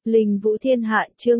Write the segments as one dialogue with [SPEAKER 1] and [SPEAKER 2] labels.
[SPEAKER 1] Linh Vũ Thiên Hạ chương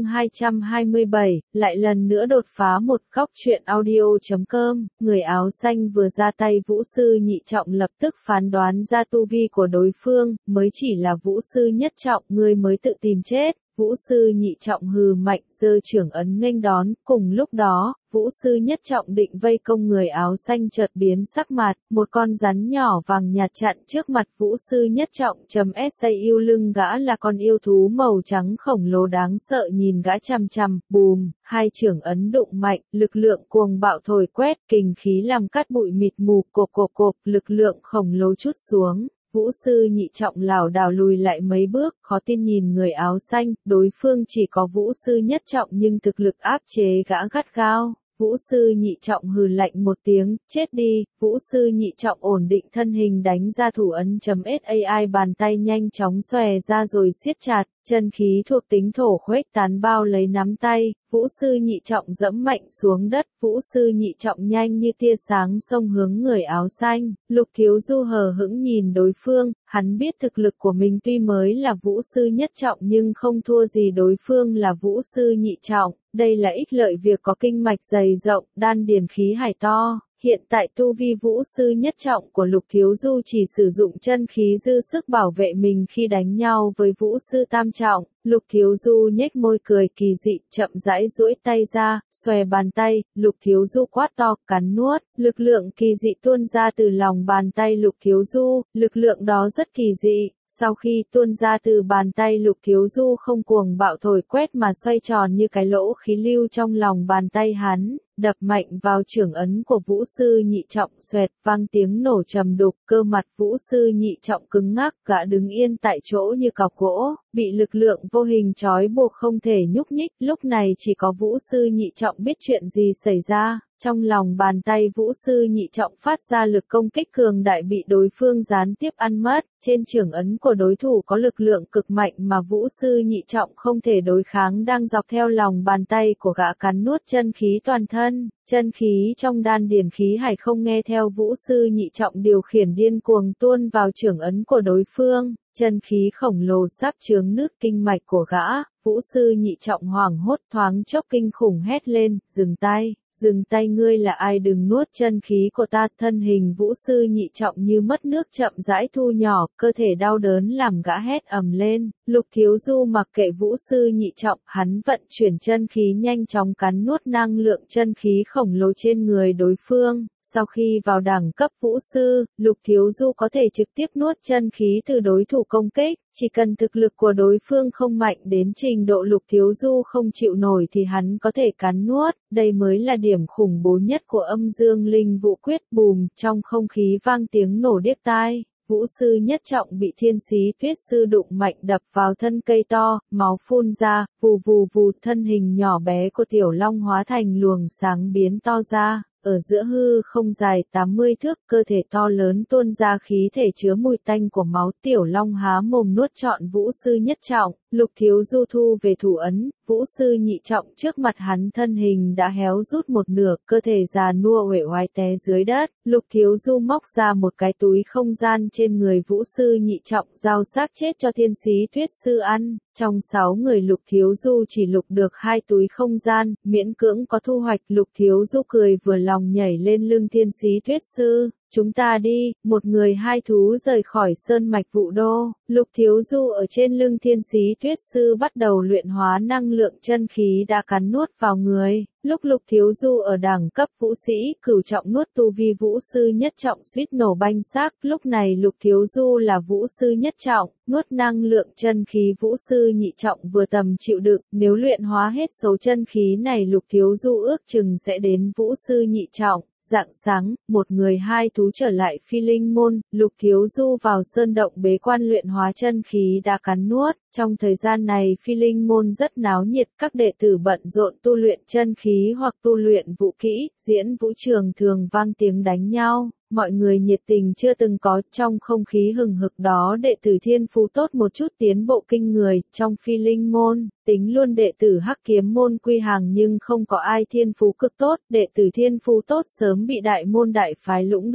[SPEAKER 1] 227, lại lần nữa đột phá một góc truyện audio.com, người áo xanh vừa ra tay Vũ Sư Nhị Trọng lập tức phán đoán ra tu vi của đối phương, mới chỉ là Vũ Sư Nhất Trọng ngươi mới tự tìm chết. Vũ Sư Nhị Trọng hừ mạnh giơ trưởng ấn nghênh đón, cùng lúc đó, Vũ Sư Nhất Trọng định vây công người áo xanh chợt biến sắc mặt, một con rắn nhỏ vàng nhạt chặn trước mặt Vũ Sư Nhất Trọng sa yêu lưng gã là con yêu thú màu trắng khổng lồ đáng sợ nhìn gã chằm chằm, bùm, hai trưởng ấn đụng mạnh, lực lượng cuồng bạo thổi quét, kình khí làm cát bụi mịt mù, cộp, lực lượng khổng lồ trút xuống. Vũ Sư Nhị Trọng lảo đảo lùi lại mấy bước, khó tin nhìn người áo xanh, đối phương chỉ có Vũ Sư Nhất Trọng nhưng thực lực áp chế gã gắt gao. Vũ Sư Nhị Trọng hừ lạnh một tiếng, chết đi. Vũ Sư Nhị Trọng ổn định thân hình đánh ra thủ ấn .sai, bàn tay nhanh chóng xòe ra rồi siết chặt, chân khí thuộc tính thổ khuếch tán bao lấy nắm tay. Vũ Sư Nhị Trọng dẫm mạnh xuống đất, Vũ Sư Nhị Trọng nhanh như tia sáng xông hướng người áo xanh. Lục Thiếu Du hờ hững nhìn đối phương, hắn biết thực lực của mình tuy mới là Vũ Sư Nhất Trọng nhưng không thua gì đối phương là Vũ Sư Nhị Trọng. Đây là ích lợi việc có kinh mạch dày rộng, đan điền khí hải to. Hiện tại tu vi Vũ Sư Nhất Trọng của Lục Thiếu Du chỉ sử dụng chân khí dư sức bảo vệ mình khi đánh nhau với Vũ Sư Tam Trọng. Lục Thiếu Du nhếch môi cười kỳ dị, chậm rãi duỗi tay ra, xòe bàn tay, Lục Thiếu Du quát to, cắn nuốt, lực lượng kỳ dị tuôn ra từ lòng bàn tay Lục Thiếu Du, lực lượng đó rất kỳ dị. Sau khi tuôn ra từ bàn tay Lục Thiếu Du không cuồng bạo thổi quét mà xoay tròn như cái lỗ khí lưu trong lòng bàn tay hắn, đập mạnh vào trưởng ấn của Vũ Sư Nhị Trọng, xoẹt vang tiếng nổ trầm đục, cơ mặt Vũ Sư Nhị Trọng cứng ngắc, gã đứng yên tại chỗ như cọc gỗ, bị lực lượng vô hình trói buộc không thể nhúc nhích. Lúc này chỉ có Vũ Sư Nhị Trọng biết chuyện gì xảy ra. Trong lòng bàn tay Vũ Sư Nhị Trọng phát ra lực công kích cường đại bị đối phương gián tiếp ăn mất, trên trưởng ấn của đối thủ có lực lượng cực mạnh mà Vũ Sư Nhị Trọng không thể đối kháng đang dọc theo lòng bàn tay của gã cắn nuốt chân khí toàn thân. Chân khí trong đan điền khí hải không nghe theo Vũ Sư Nhị Trọng điều khiển điên cuồng tuôn vào trưởng ấn của đối phương, chân khí khổng lồ sắp chướng nứt kinh mạch của gã. Vũ Sư Nhị Trọng hoảng hốt thoáng chốc kinh khủng hét lên, dừng tay. Dừng tay, ngươi là ai, đừng nuốt chân khí của ta. Thân hình Vũ Sư Nhị Trọng như mất nước chậm rãi thu nhỏ, cơ thể đau đớn làm gã hét ầm lên. Lục Thiếu Du mặc kệ Vũ Sư Nhị Trọng, hắn vận chuyển chân khí nhanh chóng cắn nuốt năng lượng chân khí khổng lồ trên người đối phương. Sau khi vào đẳng cấp Vũ Sư, Lục Thiếu Du có thể trực tiếp nuốt chân khí từ đối thủ công kích, chỉ cần thực lực của đối phương không mạnh đến trình độ Lục Thiếu Du không chịu nổi thì hắn có thể cắn nuốt, đây mới là điểm khủng bố nhất của Âm Dương Linh Vũ Quyết. Bùm, trong không khí vang tiếng nổ điếc tai. Vũ Sư Nhất Trọng bị Thiên Xí Tuyết Sư đụng mạnh đập vào thân cây to, máu phun ra, vù vù, thân hình nhỏ bé của Tiểu Long hóa thành luồng sáng biến to ra. Ở giữa hư không dài 80 thước, cơ thể to lớn tuôn ra khí thể chứa mùi tanh của máu. Tiểu Long há mồm nuốt trọn Vũ Sư Nhất Trọng. Lục Thiếu Du thu về thủ ấn, Vũ Sư Nhị Trọng trước mặt hắn thân hình đã héo rút một nửa, cơ thể già nua uể oải té dưới đất. Lục Thiếu Du móc ra một cái túi không gian trên người Vũ Sư Nhị Trọng, giao xác chết cho Thiên Xí Tuyết Sư ăn. Trong 6 người Lục Thiếu Du chỉ lục được 2 túi không gian, miễn cưỡng có thu hoạch. Lục Thiếu Du cười vừa lòng nhảy lên lưng Thiên Xí Tuyết Sư. Chúng ta đi, một người hai thú rời khỏi sơn mạch Vũ Đô. Lục Thiếu Du ở trên lưng Thiên Xí Tuyết Sư bắt đầu luyện hóa năng lượng chân khí đã cắn nuốt vào người. Lúc Lục Thiếu Du ở đẳng cấp Vũ Sĩ Cửu Trọng nuốt tu vi Vũ Sư Nhất Trọng suýt nổ banh xác. Lúc này Lục Thiếu Du là Vũ Sư Nhất Trọng, nuốt năng lượng chân khí Vũ Sư Nhị Trọng vừa tầm chịu đựng. Nếu luyện hóa hết số chân khí này Lục Thiếu Du ước chừng sẽ đến Vũ Sư Nhị Trọng. Rạng sáng, một người hai thú trở lại Phi Linh Môn, Lục Thiếu Du vào sơn động bế quan luyện hóa chân khí đã cắn nuốt. Trong thời gian này Phi Linh Môn rất náo nhiệt, các đệ tử bận rộn tu luyện chân khí hoặc tu luyện vũ kỹ, diễn vũ trường thường vang tiếng đánh nhau. Mọi người nhiệt tình chưa từng có, trong không khí hừng hực đó đệ tử thiên phú tốt một chút tiến bộ kinh người. Trong Phi Linh Môn, tính luôn đệ tử Hắc Kiếm Môn quy hàng nhưng không có ai thiên phú cực tốt, đệ tử thiên phú tốt sớm bị đại môn đại phái lũng đoạn.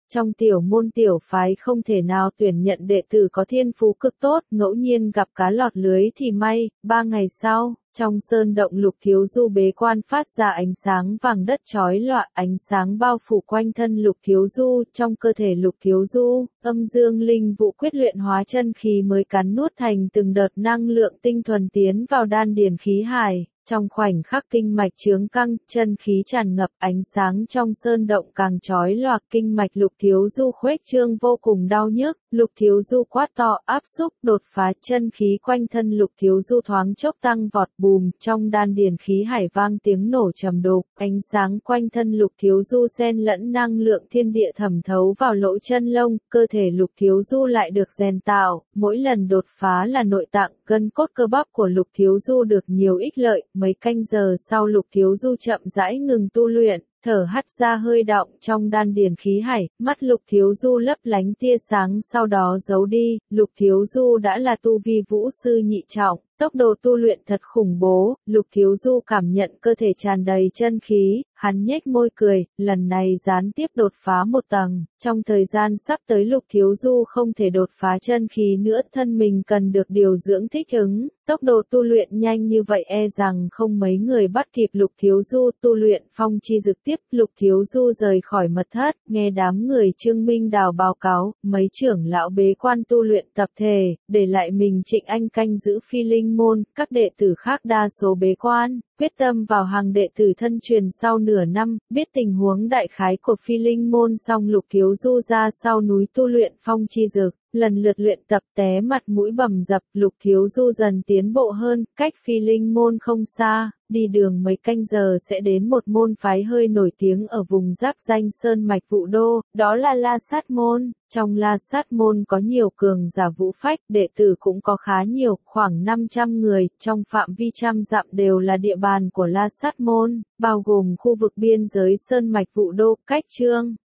[SPEAKER 1] Trong tiểu môn tiểu phái không thể nào tuyển nhận đệ tử có thiên phú cực tốt, ngẫu nhiên gặp cá lọt lưới thì may. 3 ngày sau, trong sơn động Lục Thiếu Du bế quan phát ra ánh sáng vàng đất chói lọi, ánh sáng bao phủ quanh thân Lục Thiếu Du, trong cơ thể Lục Thiếu Du, âm dương linh vụ quyết luyện hóa chân khí mới cắn nuốt thành từng đợt năng lượng tinh thuần tiến vào đan điền khí hải. Trong khoảnh khắc kinh mạch chướng căng, chân khí tràn ngập, ánh sáng trong sơn động càng chói lòa, kinh mạch Lục Thiếu Du khuếch trương vô cùng đau nhức, Lục Thiếu Du quát to, áp xúc, đột phá, chân khí quanh thân Lục Thiếu Du thoáng chốc tăng vọt, bùm, trong đan điền khí hải vang tiếng nổ trầm đục, ánh sáng quanh thân Lục Thiếu Du xen lẫn năng lượng thiên địa thẩm thấu vào lỗ chân lông, cơ thể Lục Thiếu Du lại được rèn tạo, mỗi lần đột phá là nội tạng, gân cốt cơ bắp của Lục Thiếu Du được nhiều ích lợi. Mấy canh giờ sau Lục Thiếu Du chậm rãi ngừng tu luyện, thở hắt ra hơi đọng trong đan điền khí hải, mắt Lục Thiếu Du lấp lánh tia sáng sau đó giấu đi, Lục Thiếu Du đã là tu vi vũ sư nhị trọng, tốc độ tu luyện thật khủng bố, Lục Thiếu Du cảm nhận cơ thể tràn đầy chân khí, hắn nhếch môi cười, lần này gián tiếp đột phá một tầng, trong thời gian sắp tới Lục Thiếu Du không thể đột phá chân khí nữa, thân mình cần được điều dưỡng thích ứng. Tốc độ tu luyện nhanh như vậy e rằng không mấy người bắt kịp Lục Thiếu Du tu luyện phong chi dực tiếp. Lục Thiếu Du rời khỏi mật thất, nghe đám người Trương Minh Đào báo cáo, mấy trưởng lão bế quan tu luyện tập thể, để lại mình Trịnh Anh canh giữ Phi Linh môn, các đệ tử khác đa số bế quan, quyết tâm vào hàng đệ tử thân truyền sau nửa năm, biết tình huống đại khái của Phi Linh môn xong Lục Thiếu Du ra sau núi tu luyện phong chi dực. Lần lượt luyện tập té mặt mũi bầm dập, Lục Thiếu Du dần tiến bộ hơn, cách Phi Linh môn không xa, đi đường mấy canh giờ sẽ đến một môn phái hơi nổi tiếng ở vùng giáp danh sơn mạch Vũ Đô, đó là La Sát môn. Trong La Sát môn có nhiều cường giả vũ phách, đệ tử cũng có khá nhiều, khoảng 500 người, trong phạm vi trăm dặm đều là địa bàn của La Sát môn, bao gồm khu vực biên giới sơn mạch Vũ Đô, cách Trương